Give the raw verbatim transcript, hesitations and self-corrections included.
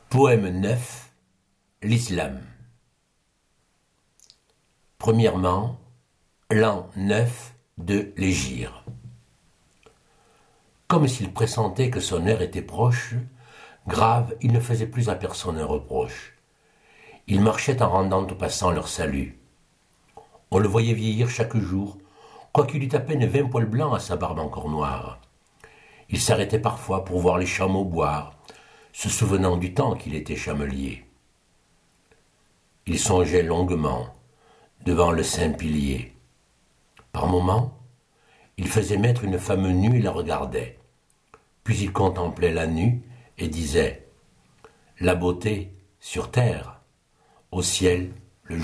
Poème neuf. L'Islam. Premièrement, l'an neuf de l'Hégire. Comme s'il pressentait que son heure était proche, grave, il ne faisait plus à personne un reproche. Il marchait en rendant aux passants leur salut. On le voyait vieillir chaque jour, quoiqu'il eût à peine vingt poils blancs à sa barbe encore noire. Il s'arrêtait parfois pour voir les chameaux boire, se souvenant du temps qu'il était chamelier. Il songeait longuement, devant le saint pilier. Par moments, il faisait mettre une femme nue et la regardait. Puis il contemplait la nue et disait « La beauté, sur terre, au ciel, le jour ».